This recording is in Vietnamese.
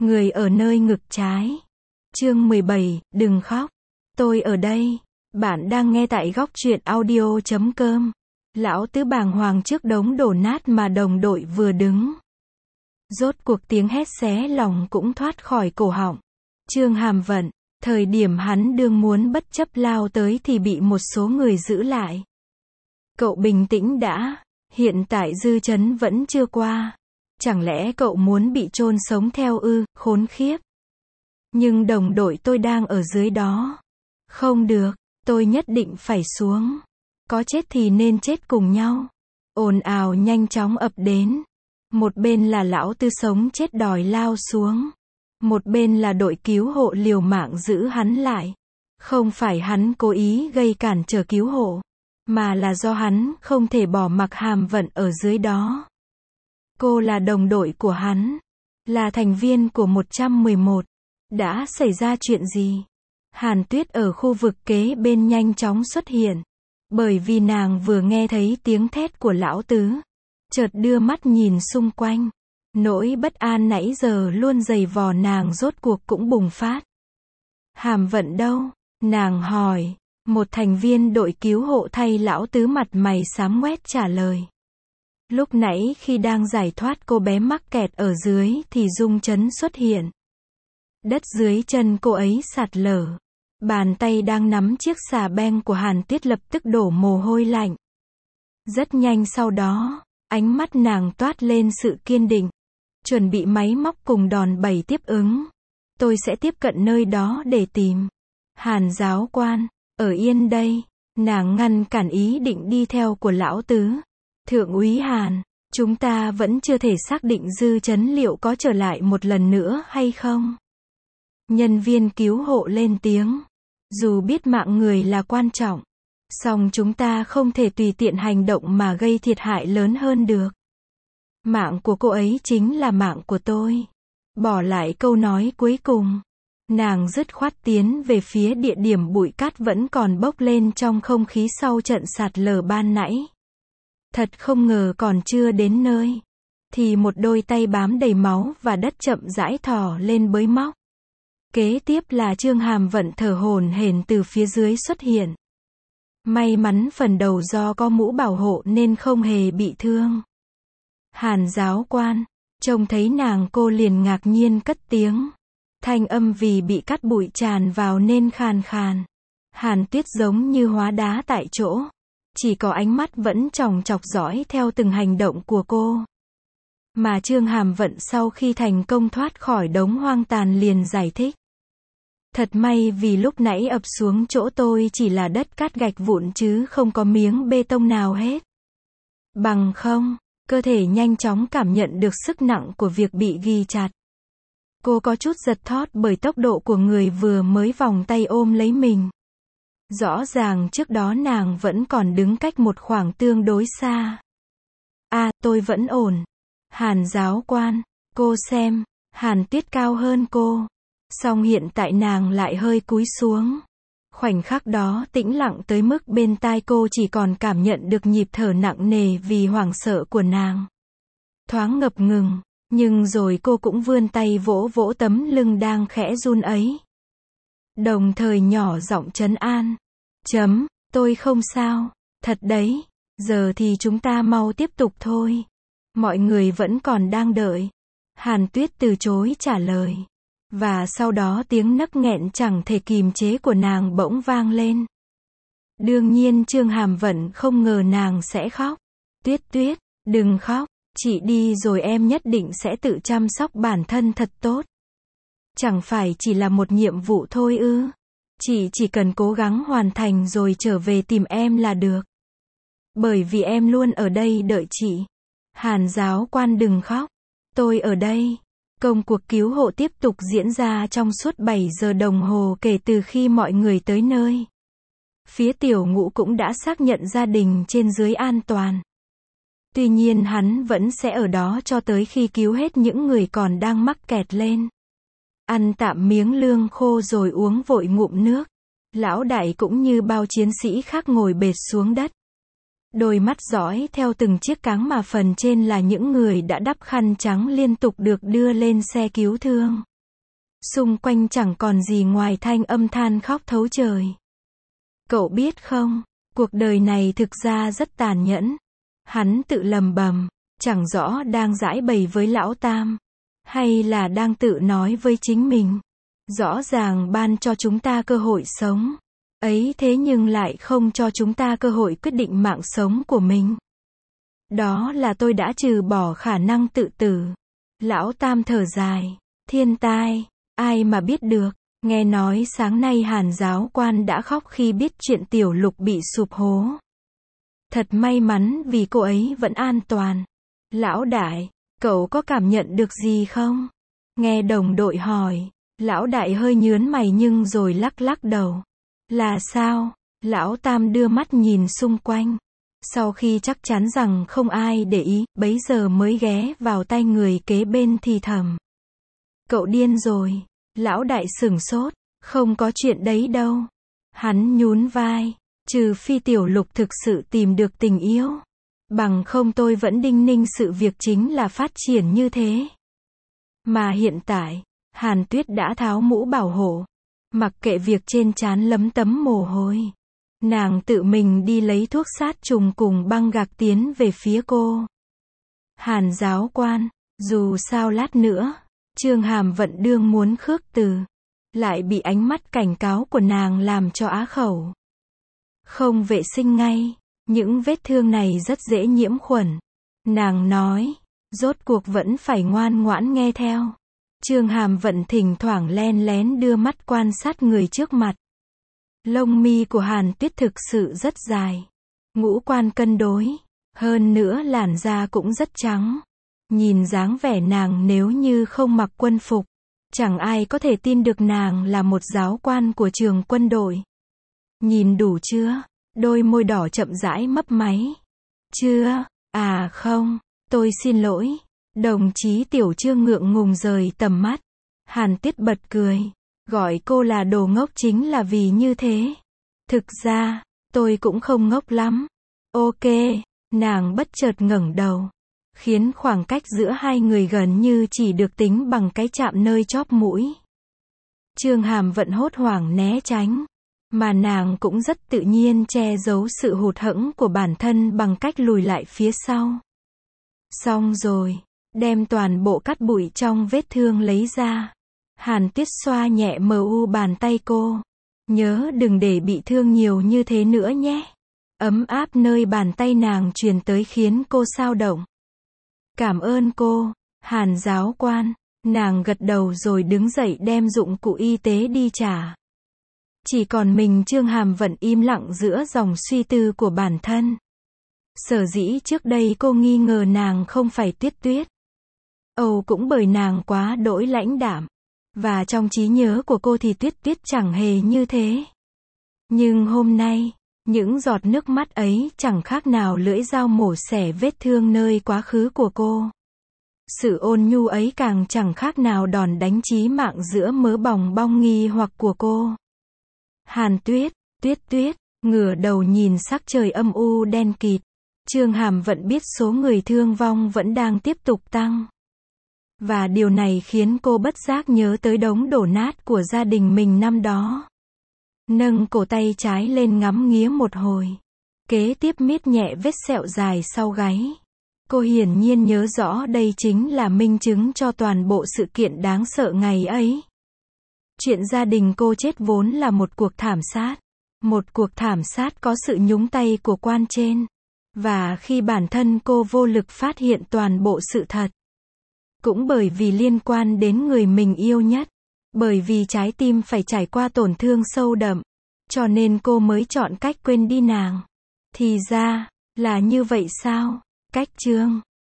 Người ở nơi ngực trái. Chương 17, đừng khóc. Tôi ở đây. Bạn đang nghe tại góc truyện audio.com. Lão Tứ bàng hoàng trước đống đổ nát mà đồng đội vừa đứng. Rốt cuộc tiếng hét xé lòng cũng thoát khỏi cổ họng. Trương Hàm Vận, thời điểm hắn đương muốn bất chấp lao tới thì bị một số người giữ lại. Cậu bình tĩnh đã, hiện tại dư chấn vẫn chưa qua. Chẳng lẽ cậu muốn bị chôn sống theo ư, khốn khiếp. Nhưng đồng đội tôi đang ở dưới đó. Không được, tôi nhất định phải xuống. Có chết thì nên chết cùng nhau. Ồn ào nhanh chóng ập đến. Một bên là lão Tư sống chết đòi lao xuống. Một bên là đội cứu hộ liều mạng giữ hắn lại. Không phải hắn cố ý gây cản trở cứu hộ, mà là do hắn không thể bỏ mặc Hàm Vận ở dưới đó. Cô là đồng đội của hắn, là thành viên của 111. Đã xảy ra chuyện gì? Hàn Tuyết ở khu vực kế bên nhanh chóng xuất hiện. Bởi vì nàng vừa nghe thấy tiếng thét của lão Tứ. Chợt đưa mắt nhìn xung quanh. Nỗi bất an nãy giờ luôn dày vò nàng rốt cuộc cũng bùng phát. Hàm Vận đâu? Nàng hỏi. Một thành viên đội cứu hộ thay lão Tứ mặt mày xám ngoét trả lời. Lúc nãy khi đang giải thoát cô bé mắc kẹt ở dưới thì rung chấn xuất hiện. Đất dưới chân cô ấy sạt lở. Bàn tay đang nắm chiếc xà beng của Hàn Tuyết lập tức đổ mồ hôi lạnh. Rất nhanh sau đó, ánh mắt nàng toát lên sự kiên định. Chuẩn bị máy móc cùng đòn bẩy tiếp ứng. Tôi sẽ tiếp cận nơi đó để tìm. Hàn giáo quan, ở yên đây. Nàng ngăn cản ý định đi theo của lão Tứ. Thượng úy Hàn, chúng ta vẫn chưa thể xác định dư chấn liệu có trở lại một lần nữa hay không. Nhân viên cứu hộ lên tiếng. Dù biết mạng người là quan trọng, song chúng ta không thể tùy tiện hành động mà gây thiệt hại lớn hơn được. Mạng của cô ấy chính là mạng của tôi. Bỏ lại câu nói cuối cùng, nàng dứt khoát tiến về phía địa điểm bụi cát vẫn còn bốc lên trong không khí sau trận sạt lở ban nãy. Thật không ngờ còn chưa đến nơi, thì một đôi tay bám đầy máu và đất chậm rãi thò lên bới móc. Kế tiếp là Trương Hàm Vận thở hổn hển từ phía dưới xuất hiện. May mắn phần đầu do có mũ bảo hộ nên không hề bị thương. Hàn giáo quan, trông thấy nàng cô liền ngạc nhiên cất tiếng. Thanh âm vì bị cát bụi tràn vào nên khàn khàn. Hàn Tuyết giống như hóa đá tại chỗ. Chỉ có ánh mắt vẫn chòng chọc dõi theo từng hành động của cô. Mà Trương Hàm Vận sau khi thành công thoát khỏi đống hoang tàn liền giải thích. Thật may vì lúc nãy ập xuống chỗ tôi chỉ là đất cát gạch vụn chứ không có miếng bê tông nào hết. Bằng không, cơ thể nhanh chóng cảm nhận được sức nặng của việc bị ghi chặt. Cô có chút giật thót bởi tốc độ của người vừa mới vòng tay ôm lấy mình. Rõ ràng trước đó nàng vẫn còn đứng cách một khoảng tương đối xa. Tôi vẫn ổn. Hàn giáo quan, cô xem, Hàn Tuyết cao hơn cô. Song hiện tại nàng lại hơi cúi xuống. Khoảnh khắc đó tĩnh lặng tới mức bên tai cô chỉ còn cảm nhận được nhịp thở nặng nề vì hoảng sợ của nàng. Thoáng ngập ngừng, nhưng rồi cô cũng vươn tay vỗ vỗ tấm lưng đang khẽ run ấy. Đồng thời nhỏ giọng trấn an. Tôi không sao, thật đấy, giờ thì chúng ta mau tiếp tục thôi. Mọi người vẫn còn đang đợi. Hàn Tuyết từ chối trả lời. Và sau đó tiếng nấc nghẹn chẳng thể kìm chế của nàng bỗng vang lên. Đương nhiên Trương Hàm Vận không ngờ nàng sẽ khóc. Tuyết, đừng khóc, chị đi rồi em nhất định sẽ tự chăm sóc bản thân thật tốt. Chẳng phải chỉ là một nhiệm vụ thôi ư? Chị chỉ cần cố gắng hoàn thành rồi trở về tìm em là được. Bởi vì em luôn ở đây đợi chị. Hàn giáo quan đừng khóc. Tôi ở đây. Công cuộc cứu hộ tiếp tục diễn ra trong suốt 7 giờ đồng hồ kể từ khi mọi người tới nơi. Phía Tiểu Ngũ cũng đã xác nhận gia đình trên dưới an toàn. Tuy nhiên hắn vẫn sẽ ở đó cho tới khi cứu hết những người còn đang mắc kẹt lên. Ăn tạm miếng lương khô rồi uống vội ngụm nước. Lão đại cũng như bao chiến sĩ khác ngồi bệt xuống đất. Đôi mắt dõi theo từng chiếc cáng mà phần trên là những người đã đắp khăn trắng liên tục được đưa lên xe cứu thương. Xung quanh chẳng còn gì ngoài thanh âm than khóc thấu trời. Cậu biết không, cuộc đời này thực ra rất tàn nhẫn. Hắn tự lầm bầm, chẳng rõ đang giãi bày với lão Tam, hay là đang tự nói với chính mình. Rõ ràng ban cho chúng ta cơ hội sống, ấy thế nhưng lại không cho chúng ta cơ hội quyết định mạng sống của mình. Đó là tôi đã trừ bỏ khả năng tự tử. Lão Tam thở dài, thiên tai, ai mà biết được. Nghe nói sáng nay Hàn giáo quan đã khóc khi biết chuyện Tiểu Lục bị sụp hố. Thật may mắn vì cô ấy vẫn an toàn. Lão đại, cậu có cảm nhận được gì không? Nghe đồng đội hỏi, lão đại hơi nhớn mày nhưng rồi lắc lắc đầu. Là sao? Lão Tam đưa mắt nhìn xung quanh. Sau khi chắc chắn rằng không ai để ý, bấy giờ mới ghé vào tai người kế bên thì thầm. Cậu điên rồi. Lão đại sửng sốt, không có chuyện đấy đâu. Hắn nhún vai, trừ phi Tiểu Lục thực sự tìm được tình yêu. Bằng không tôi vẫn đinh ninh sự việc chính là phát triển như thế. Mà hiện tại, Hàn Tuyết đã tháo mũ bảo hộ. Mặc kệ việc trên trán lấm tấm mồ hôi. Nàng tự mình đi lấy thuốc sát trùng cùng băng gạc tiến về phía cô. Hàn giáo quan, dù sao lát nữa, Trương Hàm Vận đương muốn khước từ. Lại bị ánh mắt cảnh cáo của nàng làm cho á khẩu. Không vệ sinh ngay, những vết thương này rất dễ nhiễm khuẩn. Nàng nói, rốt cuộc vẫn phải ngoan ngoãn nghe theo. Trương Hàm Vận thỉnh thoảng len lén đưa mắt quan sát người trước mặt. Lông mi của Hàn Tuyết thực sự rất dài. Ngũ quan cân đối. Hơn nữa làn da cũng rất trắng. Nhìn dáng vẻ nàng nếu như không mặc quân phục, chẳng ai có thể tin được nàng là một giáo quan của trường quân đội. Nhìn đủ chưa? Đôi môi đỏ chậm rãi mấp máy. Chưa, à không, tôi xin lỗi. Đồng chí Tiểu Trương ngượng ngùng rời tầm mắt. Hàn Tuyết bật cười. Gọi cô là đồ ngốc chính là vì như thế. Thực ra, tôi cũng không ngốc lắm. Ok, nàng bất chợt ngẩng đầu. Khiến khoảng cách giữa hai người gần như chỉ được tính bằng cái chạm nơi chóp mũi. Trương Hàm Vận hốt hoảng né tránh. Mà nàng cũng rất tự nhiên che giấu sự hụt hẫng của bản thân bằng cách lùi lại phía sau. Xong rồi, đem toàn bộ cát bụi trong vết thương lấy ra. Hàn Tuyết xoa nhẹ mờ u bàn tay cô. Nhớ đừng để bị thương nhiều như thế nữa nhé. Ấm áp nơi bàn tay nàng truyền tới khiến cô xao động. Cảm ơn cô, Hàn giáo quan. Nàng gật đầu rồi đứng dậy đem dụng cụ y tế đi trả. Chỉ còn mình Trương Hàm Vận im lặng giữa dòng suy tư của bản thân. Sở dĩ trước đây cô nghi ngờ nàng không phải Tuyết Tuyết. Cũng bởi nàng quá đỗi lãnh đạm. Và trong trí nhớ của cô thì Tuyết Tuyết chẳng hề như thế. Nhưng hôm nay, những giọt nước mắt ấy chẳng khác nào lưỡi dao mổ xẻ vết thương nơi quá khứ của cô. Sự ôn nhu ấy càng chẳng khác nào đòn đánh chí mạng giữa mớ bòng bong nghi hoặc của cô. Hàn Tuyết, Tuyết Tuyết, ngửa đầu nhìn sắc trời âm u đen kịt. Trương Hàm Vận biết số người thương vong vẫn đang tiếp tục tăng. Và điều này khiến cô bất giác nhớ tới đống đổ nát của gia đình mình năm đó. Nâng cổ tay trái lên ngắm nghía một hồi. Kế tiếp miết nhẹ vết sẹo dài sau gáy. Cô hiển nhiên nhớ rõ đây chính là minh chứng cho toàn bộ sự kiện đáng sợ ngày ấy. Chuyện gia đình cô chết vốn là một cuộc thảm sát. Một cuộc thảm sát có sự nhúng tay của quan trên. Và khi bản thân cô vô lực phát hiện toàn bộ sự thật. Cũng bởi vì liên quan đến người mình yêu nhất. Bởi vì trái tim phải trải qua tổn thương sâu đậm. Cho nên cô mới chọn cách quên đi nàng. Thì ra, là như vậy sao? Cách chương